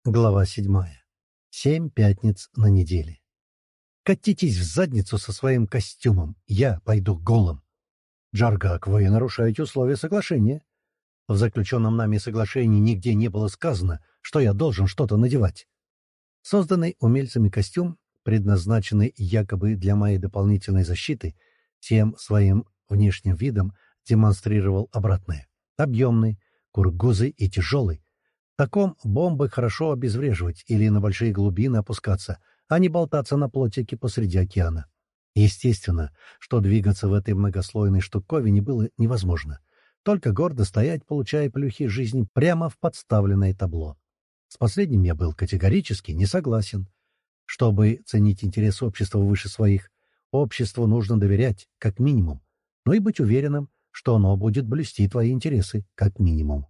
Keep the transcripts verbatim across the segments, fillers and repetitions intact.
Глава седьмая. Семь пятниц на неделе. «Катитесь в задницу со своим костюмом. Я пойду голым». «Джаргак, вы нарушаете условия соглашения. В заключенном нами соглашении нигде не было сказано, что я должен что-то надевать». Созданный умельцами костюм, предназначенный якобы для моей дополнительной защиты, всем своим внешним видом демонстрировал обратное. Объемный, кургузый и тяжелый. В таком бомбы хорошо обезвреживать или на большие глубины опускаться, а не болтаться на плотике посреди океана. Естественно, что двигаться в этой многослойной штуковине было невозможно. Только гордо стоять, получая плюхи жизни прямо в подставленное табло. С последним я был категорически не согласен. Чтобы ценить интерес общества выше своих, обществу нужно доверять, как минимум, но и быть уверенным, что оно будет блюсти твои интересы, как минимум.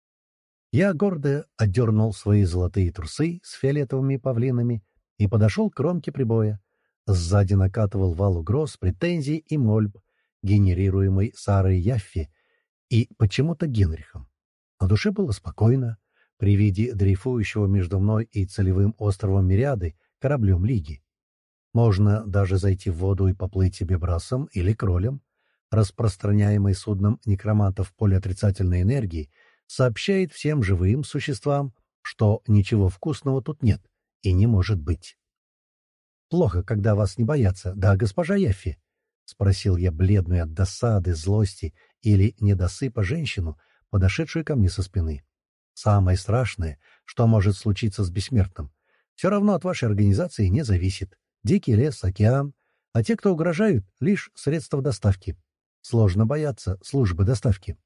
Я гордо отдернул свои золотые трусы с фиолетовыми павлинами и подошел к кромке прибоя. Сзади накатывал вал угроз, претензий и мольб, генерируемый Сарой Яффи и почему-то Генрихом. На душе было спокойно при виде дрейфующего между мной и целевым островом Мириады кораблем Лиги. Можно даже зайти в воду и поплыть себе брасом или кролем. Распространяемый судном некромантов поле отрицательной энергии сообщает всем живым существам, что ничего вкусного тут нет и не может быть. «Плохо, когда вас не боятся, да, госпожа Яффи?» — спросил я бледную от досады, злости или недосыпа женщину, подошедшую ко мне со спины. «Самое страшное, что может случиться с бессмертным, все равно от вашей организации не зависит. Дикий лес, океан, а те, кто угрожают, лишь средства доставки. Сложно бояться службы доставки».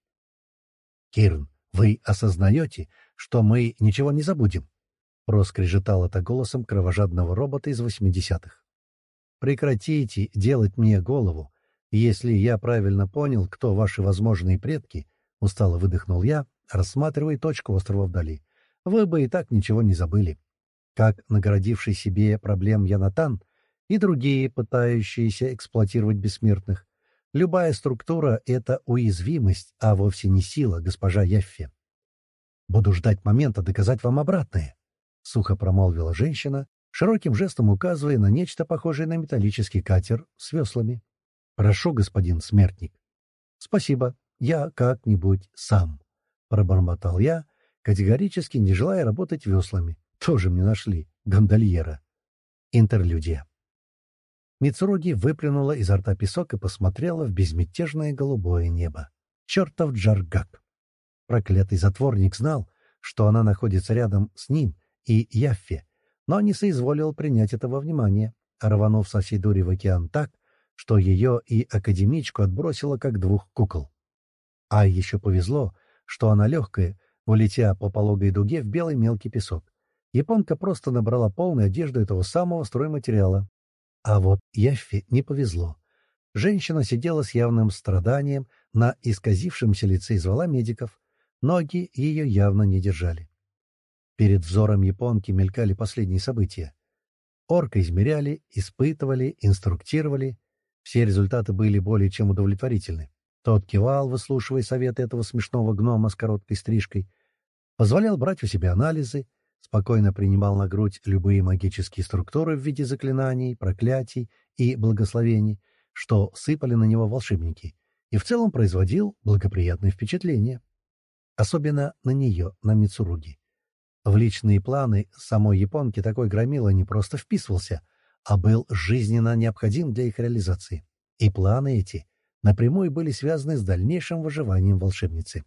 «Кирн, вы осознаете, что мы ничего не забудем?» — проскрежетал это голосом кровожадного робота из восьмидесятых. «Прекратите делать мне голову. Если я правильно понял, кто ваши возможные предки», — устало выдохнул я, рассматривая точку острова вдали, — «вы бы и так ничего не забыли. Как наградивший себе проблем Янатан и другие, пытающиеся эксплуатировать бессмертных, любая структура — это уязвимость, а вовсе не сила, госпожа Яффе. «Буду ждать момента доказать вам обратное», — сухо промолвила женщина, широким жестом указывая на нечто похожее на металлический катер с веслами. «Прошу, господин смертник». «Спасибо, я как-нибудь сам», — пробормотал я, категорически не желая работать веслами. Тоже мне нашли гондольера. Интерлюдия. Мицуруги выплюнула изо рта песок и посмотрела в безмятежное голубое небо. Чертов Джаргак! Проклятый затворник знал, что она находится рядом с ним и Яффе, но не соизволил принять это во внимание, рванув со всей дури в океан так, что ее и академичку отбросило, как двух кукол. А еще повезло, что она легкая, улетя по пологой дуге в белый мелкий песок. Японка просто набрала полную одежду этого самого стройматериала. А вот Яффе не повезло. Женщина сидела с явным страданием на исказившемся лице и звала медиков. Ноги ее явно не держали. Перед взором японки мелькали последние события. Орка измеряли, испытывали, инструктировали. Все результаты были более чем удовлетворительны. Тот кивал, выслушивая советы этого смешного гнома с короткой стрижкой, позволял брать у себя анализы, спокойно принимал на грудь любые магические структуры в виде заклинаний, проклятий и благословений, что сыпали на него волшебники, и в целом производил благоприятное впечатление. Особенно на нее, на Мицуруги. В личные планы самой японки такой громила не просто вписывался, а был жизненно необходим для их реализации. И планы эти напрямую были связаны с дальнейшим выживанием волшебницы.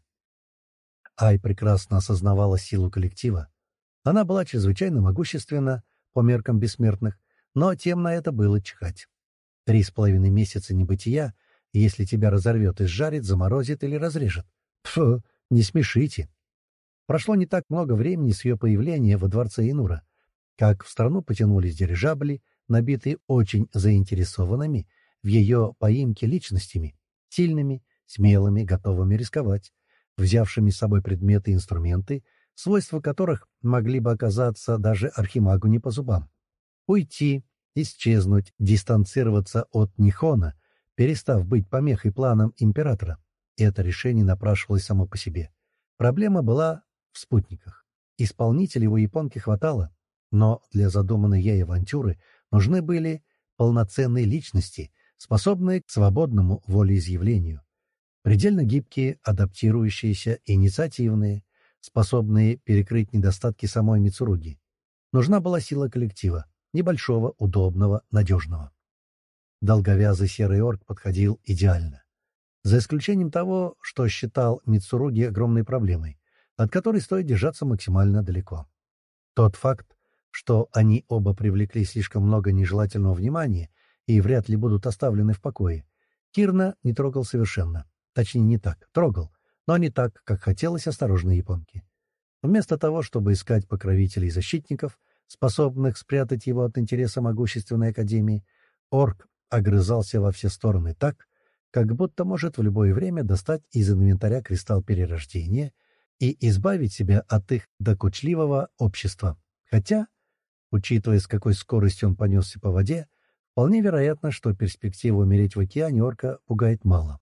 Ай прекрасно осознавала силу коллектива. Она была чрезвычайно могущественна по меркам бессмертных, но тем на это было чихать. Три с половиной месяца небытия, если тебя разорвет, изжарит, заморозит или разрежет. Фу, не смешите. Прошло не так много времени с ее появления во дворце Инура, как в страну потянулись дирижабли, набитые очень заинтересованными в ее поимке личностями, сильными, смелыми, готовыми рисковать, взявшими с собой предметы и инструменты, свойства которых могли бы оказаться даже архимагу не по зубам. Уйти, исчезнуть, дистанцироваться от Нихона, перестав быть помехой планам императора. Это решение напрашивалось само по себе. Проблема была в спутниках. Исполнителей у японки хватало, но для задуманной ей авантюры нужны были полноценные личности, способные к свободному волеизъявлению, предельно гибкие, адаптирующиеся, инициативные, способные перекрыть недостатки самой Мицуруги. Нужна была сила коллектива, небольшого, удобного, надежного. Долговязый серый орк подходил идеально. За исключением того, что считал Мицуруги огромной проблемой, от которой стоит держаться максимально далеко. Тот факт, что они оба привлекли слишком много нежелательного внимания и вряд ли будут оставлены в покое, Кирна не трогал совершенно. Точнее, не так. Трогал, но не так, как хотелось осторожной японке. Вместо того, чтобы искать покровителей и защитников, способных спрятать его от интереса могущественной академии, орк огрызался во все стороны так, как будто может в любое время достать из инвентаря кристалл перерождения и избавить себя от их докучливого общества. Хотя, учитывая, с какой скоростью он понесся по воде, вполне вероятно, что перспектива умереть в океане орка пугает мало.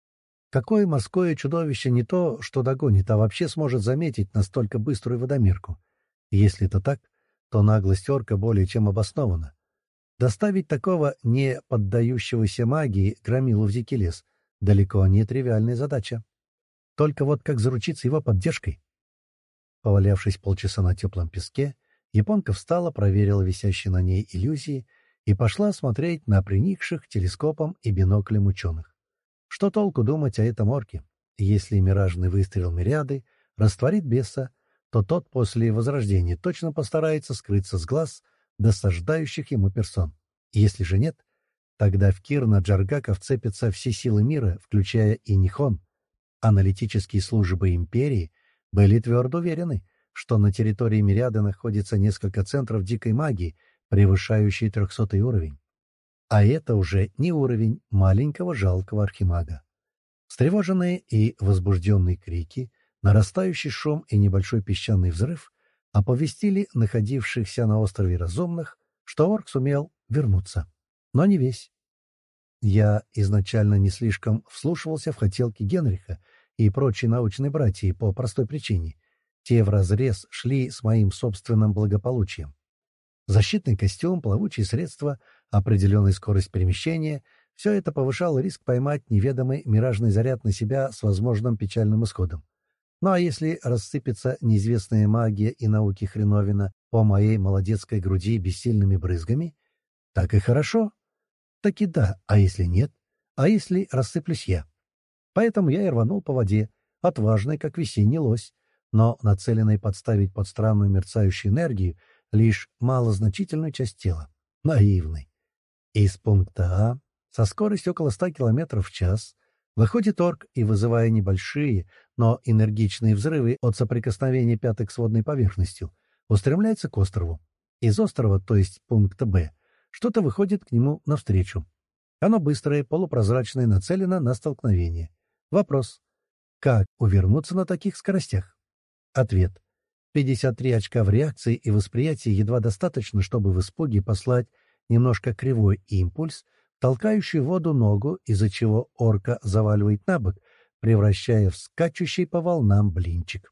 Какое морское чудовище не то, что догонит, а вообще сможет заметить настолько быструю водомерку? Если это так, то наглость орка более чем обоснована. Доставить такого не поддающегося магии громилу в дикий лес далеко не тривиальная задача. Только вот как заручиться его поддержкой? Повалявшись полчаса на теплом песке, японка встала, проверила висящие на ней иллюзии и пошла смотреть на приникших телескопом и биноклем ученых. Что толку думать о этом орке? Если миражный выстрел мириады растворит беса, то тот после возрождения точно постарается скрыться с глаз досаждающих ему персон. Если же нет, тогда в Кирна Джаргака вцепятся все силы мира, включая и Нихон. Аналитические службы империи были твердо уверены, что на территории Мириады находится несколько центров дикой магии, превышающие трехсотый уровень. А это уже не уровень маленького жалкого архимага. Встревоженные и возбужденные крики, нарастающий шум и небольшой песчаный взрыв оповестили находившихся на острове разумных, что орк сумел вернуться. Но не весь. Я изначально не слишком вслушивался в хотелки Генриха и прочей научной братьи по простой причине. Те вразрез шли с моим собственным благополучием. Защитный костюм, плавучие средства, определенная скорость перемещения — все это повышало риск поймать неведомый миражный заряд на себя с возможным печальным исходом. Ну а если рассыпется неизвестная магия и науки хреновина по моей молодецкой груди бессильными брызгами, так и хорошо. Таки да, а если нет? А если рассыплюсь я? Поэтому я и рванул по воде, отважный, как весенний лось, но нацеленный подставить под странную мерцающую энергию лишь малозначительную часть тела. Наивный. Из пункта А со скоростью около ста километров в час выходит орк и, вызывая небольшие, но энергичные взрывы от соприкосновения пяток с водной поверхностью, устремляется к острову. Из острова, то есть пункта Б, что-то выходит к нему навстречу. Оно быстрое, полупрозрачное, нацелено на столкновение. Вопрос. Как увернуться на таких скоростях? Ответ. пятьдесят три очка в реакции и восприятии едва достаточно, чтобы в испуге послать немножко кривой импульс, толкающий в воду ногу, из-за чего орка заваливает на бок, превращая в скачущий по волнам блинчик.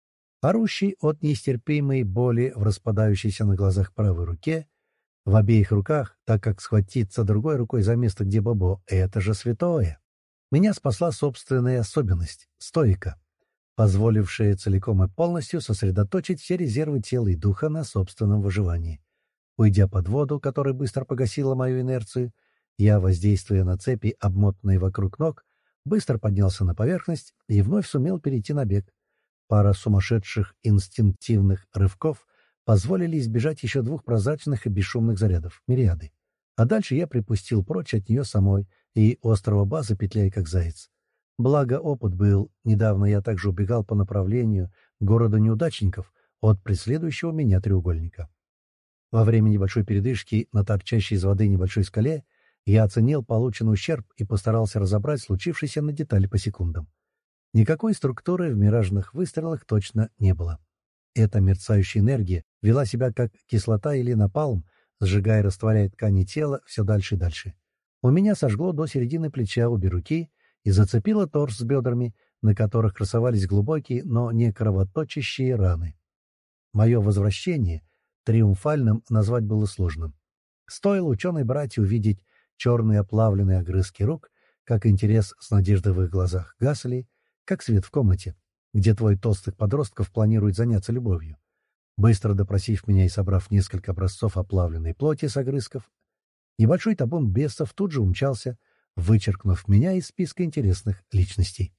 Орущий от нестерпимой боли в распадающейся на глазах правой руке, в обеих руках, так как схватиться другой рукой за место, где Бобо — это же святое. Меня спасла собственная особенность — стоика, позволившая целиком и полностью сосредоточить все резервы тела и духа на собственном выживании. Уйдя под воду, которая быстро погасила мою инерцию, я, воздействуя на цепи, обмотанные вокруг ног, быстро поднялся на поверхность и вновь сумел перейти на бег. Пара сумасшедших инстинктивных рывков позволили избежать еще двух прозрачных и бесшумных зарядов — мириады. А дальше я припустил прочь от нее самой и острова базы, петляя как заяц. Благо опыт был, недавно я также убегал по направлению города неудачников от преследующего меня треугольника. Во время небольшой передышки на торчащей из воды небольшой скале я оценил полученный ущерб и постарался разобрать случившееся на детали по секундам. Никакой структуры в миражных выстрелах точно не было. Эта мерцающая энергия вела себя как кислота или напалм, сжигая и растворяя ткани тела все дальше и дальше. У меня сожгло до середины плеча обе руки и зацепило торс с бедрами, на которых красовались глубокие, но не кровоточащие раны. Мое возвращение триумфальным назвать было сложным. Стоило ученой-братье увидеть черные оплавленные огрызки рук, как интерес с надеждой в их глазах гасли, как свет в комнате, где твой толстых подростков планирует заняться любовью. Быстро допросив меня и собрав несколько образцов оплавленной плоти с огрызков, небольшой табун бесов тут же умчался, вычеркнув меня из списка интересных личностей.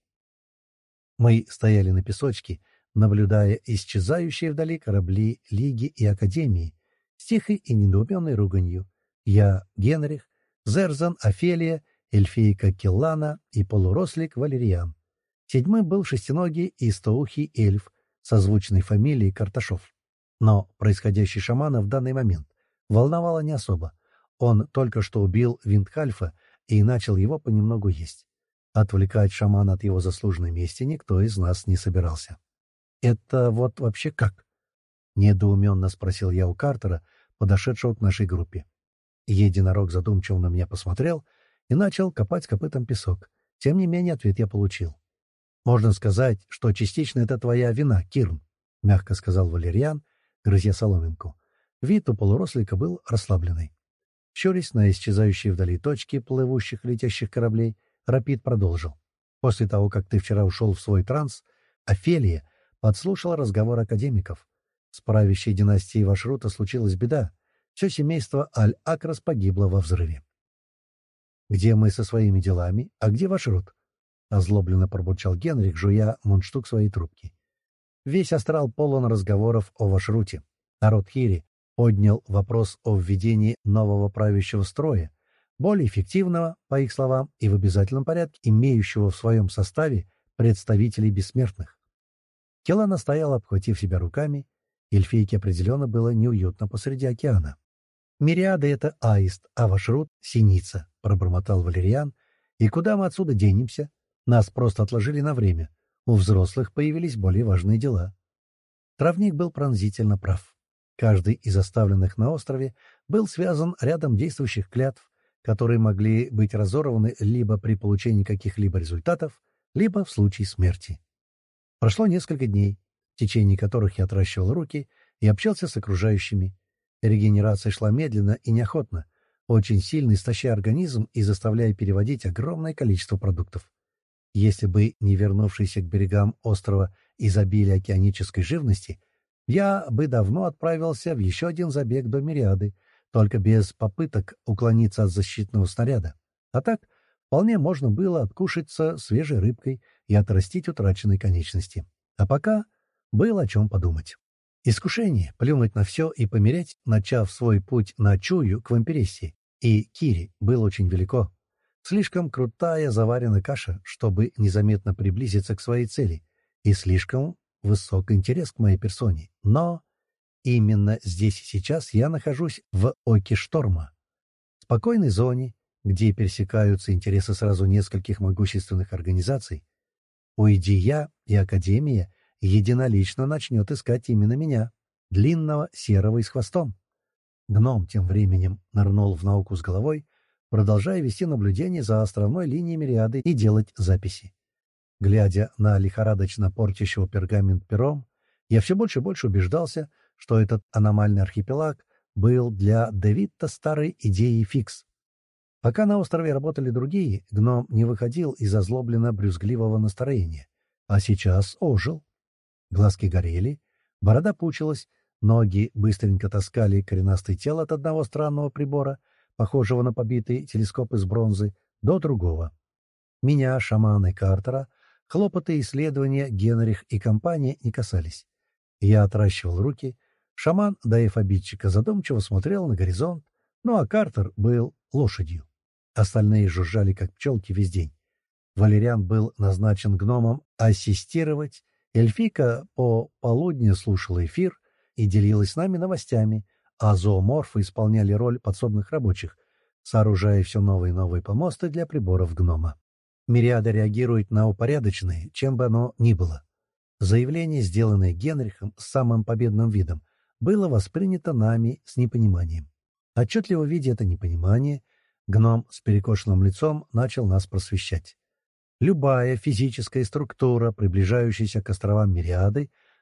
Мы стояли на песочке, наблюдая исчезающие вдали корабли Лиги и Академии, с тихой и недоуменной руганью. Я, Генрих, Зерзан, Офелия, эльфийка Келлана и полурослик Валериан. Седьмым был шестиногий и стоухий эльф со звучной фамилией Карташов. Но происходящее шамана в данный момент волновало не особо. Он только что убил Виндхальфа и начал его понемногу есть. Отвлекать шамана от его заслуженной мести никто из нас не собирался. «Это вот вообще как?» — недоуменно спросил я у Картера, подошедшего к нашей группе. Единорог задумчиво на меня посмотрел и начал копать копытом песок. Тем не менее, ответ я получил. «Можно сказать, что частично это твоя вина, Кирн», — мягко сказал Валериан, грызя соломинку. Вид у полурослика был расслабленный. Щурясь на исчезающие вдали точки плывущих летящих кораблей, Рапид продолжил. «После того, как ты вчера ушел в свой транс, Офелия подслушала разговор академиков. С правящей династией Вашрута случилась беда. Все семейство Аль-Акрас погибло во взрыве. «Где мы со своими делами, а где Вашрут?» — озлобленно пробурчал Генрих, жуя мундштук своей трубки. Весь астрал полон разговоров о Вашруте. Народ Хири поднял вопрос о введении нового правящего строя, более эффективного, по их словам, и в обязательном порядке имеющего в своем составе представителей бессмертных. Келана стояла, обхватив себя руками. Эльфийке определенно было неуютно посреди океана. «Мириады — это аист, а Вашрут — синица», — пробормотал Валериан. «И куда мы отсюда денемся? Нас просто отложили на время. У взрослых появились более важные дела». Травник был пронзительно прав. Каждый из оставленных на острове был связан рядом действующих клятв, которые могли быть разорваны либо при получении каких-либо результатов, либо в случае смерти. Прошло несколько дней, в течение которых я отращивал руки и общался с окружающими. Регенерация шла медленно и неохотно, очень сильно истощая организм и заставляя переводить огромное количество продуктов. Если бы не вернувшийся к берегам острова изобилие океанической живности, я бы давно отправился в еще один забег до Мириады, только без попыток уклониться от защитного снаряда. А так, вполне можно было откушаться свежей рыбкой и отрастить утраченные конечности. А пока было о чем подумать. Искушение — плюнуть на все и помереть, начав свой путь на Чую к вампирессе, и Кири было очень велико. Слишком крутая заварена каша, чтобы незаметно приблизиться к своей цели, и слишком высок интерес к моей персоне. Но именно здесь и сейчас я нахожусь в Оке Шторма, спокойной зоне, где пересекаются интересы сразу нескольких могущественных организаций. Уйди я, и Академия единолично начнет искать именно меня, длинного, серого и с хвостом. Гном тем временем нырнул в науку с головой, продолжая вести наблюдение за островной линией Мириады и делать записи. Глядя на лихорадочно портящего пергамент пером, я все больше и больше убеждался, что этот аномальный архипелаг был для Девитта старой идеей фикс. Пока на острове работали другие, гном не выходил из озлобленно-брюзгливого настроения, а сейчас ожил. Глазки горели, борода пучилась, ноги быстренько таскали коренастое тело от одного странного прибора, похожего на побитый телескоп из бронзы, до другого. Меня, шамана и Картера, хлопоты и исследования Генрих и компания не касались. Я отращивал руки, шаман, даев обидчика, задумчиво смотрел на горизонт, ну а Картер был лошадью. Остальные жужжали, как пчелки, весь день. Валериан был назначен гномом ассистировать, эльфийка по полудню слушала эфир и делилась с нами новостями, а зооморфы исполняли роль подсобных рабочих, сооружая все новые и новые помосты для приборов гнома. Мириада реагирует на упорядоченные, чем бы оно ни было. Заявление, сделанное Генрихом с самым победным видом, было воспринято нами с непониманием. Отчетливо видя это непонимание, гном с перекошенным лицом начал нас просвещать. Любая физическая структура, приближающаяся к островам Мириады,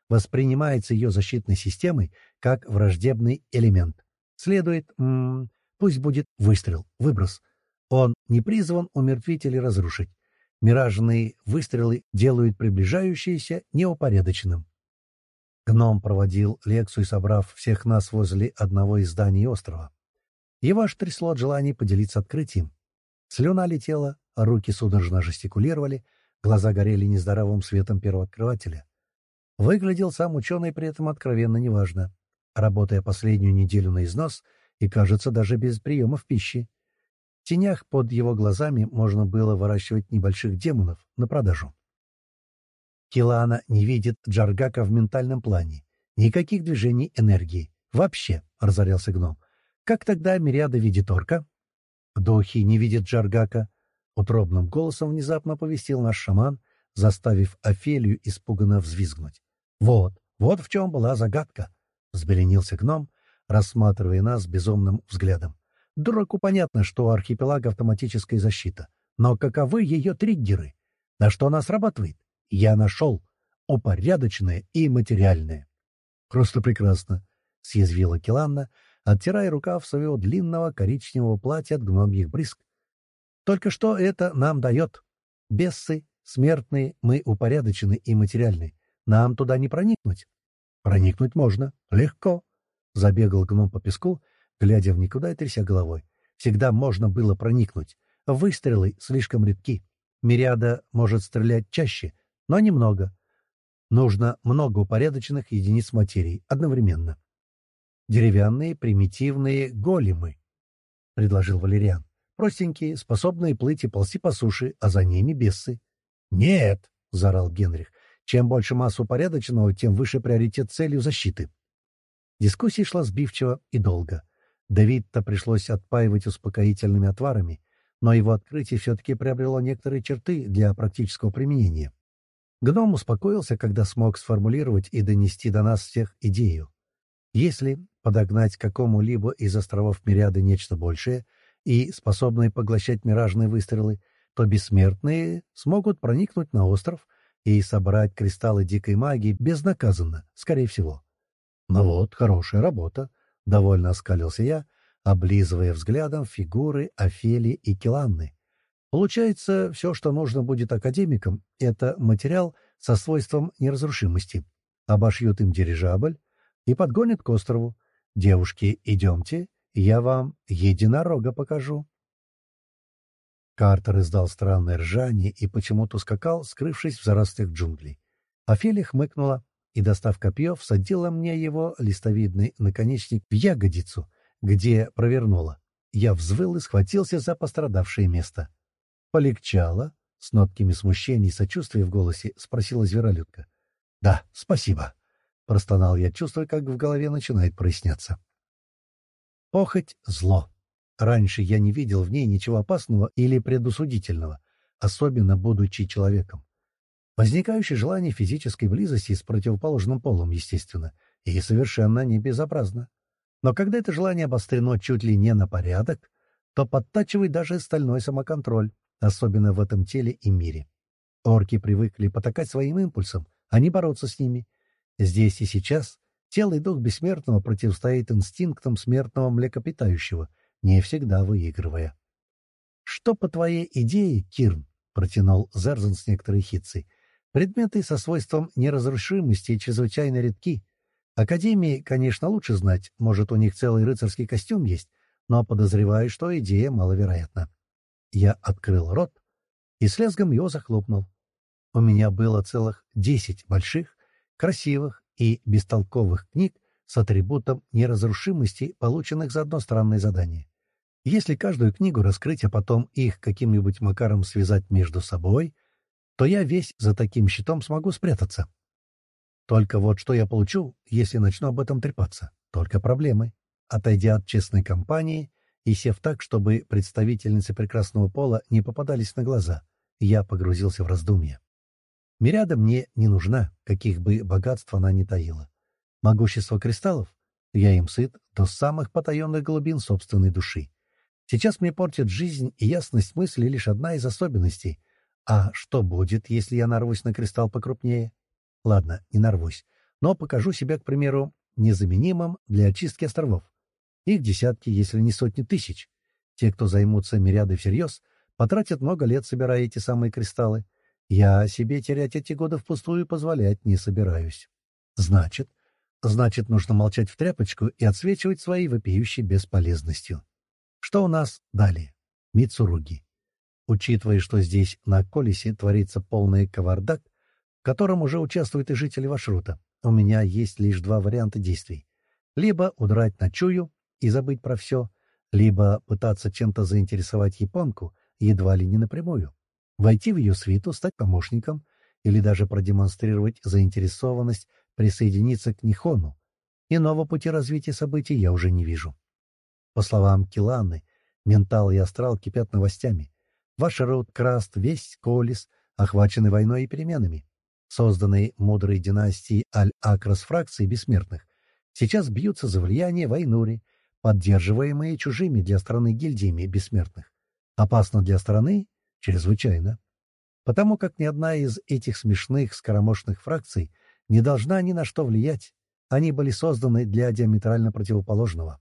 воспринимается ее защитной системой как враждебный элемент. Следует, м, пусть будет выстрел, выброс. Он не призван умертвить или разрушить. Миражные выстрелы делают приближающиеся неупорядоченным. Гном проводил лекцию, собрав всех нас возле одного из зданий острова. Его аж трясло от желания поделиться открытием. Слюна летела, а руки судорожно жестикулировали, глаза горели нездоровым светом первооткрывателя. Выглядел сам ученый при этом откровенно неважно, работая последнюю неделю на износ и, кажется, даже без приемов пищи. В тенях под его глазами можно было выращивать небольших демонов на продажу. Килана не видит Джаргака в ментальном плане. Никаких движений энергии. Вообще, — разорялся гном. Как тогда Мириада видит орка? Духи не видят Джаргака. Утробным голосом внезапно оповестил наш шаман, заставив Офелию испуганно взвизгнуть. Вот, вот в чем была загадка, — взбеленился гном, рассматривая нас безумным взглядом. Дураку понятно, что у архипелага автоматическая защита. Но каковы ее триггеры? На что она срабатывает? Я нашел. Упорядоченное и материальное. Просто прекрасно, — съязвила Киланна, оттирая рукав своего длинного коричневого платья от гномьих брызг. Только что это нам дает? Бессы, смертные, мы упорядочены и материальны. Нам туда не проникнуть. Проникнуть можно. Легко. Забегал гном по песку, глядя в никуда и тряся головой. Всегда можно было проникнуть. Выстрелы слишком редки. Мириада может стрелять чаще, но немного. Нужно много упорядоченных единиц материи одновременно. Деревянные примитивные големы, — предложил Валериан. Простенькие, способные плыть и ползти по суше, а за ними бессы. — Нет, — заорал Генрих. — Чем больше масс упорядоченного, тем выше приоритет целью защиты. Дискуссия шла сбивчиво и долго. Давид-то пришлось отпаивать успокоительными отварами, но его открытие все-таки приобрело некоторые черты для практического применения. Гном успокоился, когда смог сформулировать и донести до нас всех идею. Если подогнать к какому-либо из островов Мириады нечто большее и способное поглощать миражные выстрелы, то бессмертные смогут проникнуть на остров и собрать кристаллы дикой магии безнаказанно, скорее всего. Ну вот, хорошая работа, — довольно оскалился я, облизывая взглядом фигуры Офелии и Киланны. Получается, все, что нужно будет академикам, — это материал со свойством неразрушимости. Обошьют им дирижабль и подгонят к острову. Девушки, идемте, я вам единорога покажу. Картер издал странное ржание и почему-то скакал, скрывшись в зарослях джунглей. Офелия хмыкнула и, достав копье, всадила мне его листовидный наконечник в ягодицу, где провернула. Я взвыл и схватился за пострадавшее место. «Полегчало?» — с нотками смущения и сочувствия в голосе спросила зверолюдка. «Да, спасибо», — простонал я, чувствуя, как в голове начинает проясняться. Похоть — зло. Раньше я не видел в ней ничего опасного или предусудительного, особенно будучи человеком. Возникающее желание физической близости с противоположным полом, естественно, и совершенно не безобразно. Но когда это желание обострено чуть ли не на порядок, то подтачивает даже стальной самоконтроль, особенно в этом теле и мире. Орки привыкли потакать своим импульсам, а не бороться с ними. Здесь и сейчас тело и дух бессмертного противостоит инстинктам смертного млекопитающего, не всегда выигрывая. «Что по твоей идее, Кирн?» — протянул Зерзан с некоторой хитцей. «Предметы со свойством неразрушимости чрезвычайно редки. Академии, конечно, лучше знать, может, у них целый рыцарский костюм есть, но подозреваю, что идея маловероятна». Я открыл рот и с лязгом его захлопнул. У меня было целых десять больших, красивых и бестолковых книг с атрибутом неразрушимости, полученных за одно странное задание. Если каждую книгу раскрыть, а потом их каким-нибудь макаром связать между собой, то я весь за таким щитом смогу спрятаться. Только вот что я получу, если начну об этом трепаться? Только проблемы. Отойдя от честной компании и сев так, чтобы представительницы прекрасного пола не попадались на глаза, я погрузился в раздумья. Мириада мне не нужна, каких бы богатств она ни таила. Могущество кристаллов? Я им сыт до самых потаенных глубин собственной души. Сейчас мне портит жизнь и ясность мысли лишь одна из особенностей. А что будет, если я нарвусь на кристалл покрупнее? Ладно, не нарвусь. но покажу себя, к примеру, незаменимым для очистки островов. Их десятки, если не сотни тысяч. Те, кто займутся мириадой всерьез, потратят много лет, собирая эти самые кристаллы. Я себе терять эти годы впустую позволять не собираюсь. Значит, значит, нужно молчать в тряпочку и отсвечивать своей вопиющей бесполезностью. Что у нас далее? Мицуруги. Учитывая, что здесь на Колесе творится полный кавардак, в котором уже участвуют и жители Вашрута, у меня есть лишь два варианта действий. Либо удрать на Чую и забыть про все, либо пытаться чем-то заинтересовать японку, едва ли не напрямую. Войти в ее свиту, стать помощником или даже продемонстрировать заинтересованность присоединиться к Нихону. Иного пути развития событий я уже не вижу. По словам Киланы, ментал и астрал кипят новостями. Ваш род Краст, весь Колес, охвачены войной и переменами. Созданные мудрой династией Аль-Акрас фракции бессмертных сейчас бьются за влияние в Айнуре, поддерживаемые чужими для страны гильдиями бессмертных. Опасно для страны? Чрезвычайно. Потому как ни одна из этих смешных скоромошных фракций не должна ни на что влиять. Они были созданы для диаметрально противоположного.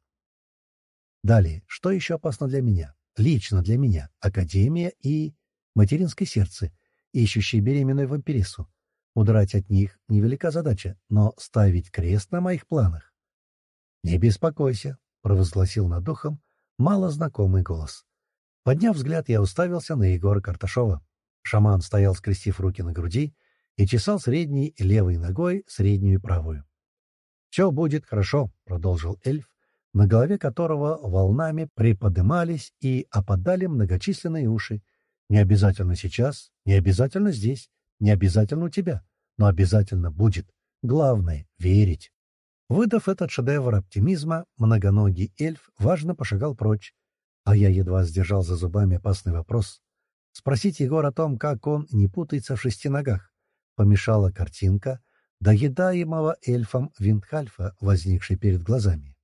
Далее, что еще опасно для меня? Лично для меня. Академия и материнское сердце, ищущие беременную вампирису. Удрать от них — невелика задача, но ставить крест на моих планах. «Не беспокойся», — провозгласил над духом малознакомый голос. Подняв взгляд, я уставился на Егора Карташова. Шаман стоял, скрестив руки на груди, и чесал средней левой ногой среднюю правую. «Все будет хорошо», — продолжил эльф, на голове которого волнами приподымались и опадали многочисленные уши. «Не обязательно сейчас, не обязательно здесь, не обязательно у тебя, но обязательно будет. Главное — верить». Выдав этот шедевр оптимизма, многоногий эльф важно пошагал прочь, а я едва сдержал за зубами опасный вопрос. Спросить Егора о том, как он не путается в шести ногах, помешала картинка доедаемого эльфом Виндхальфа, возникшей перед глазами.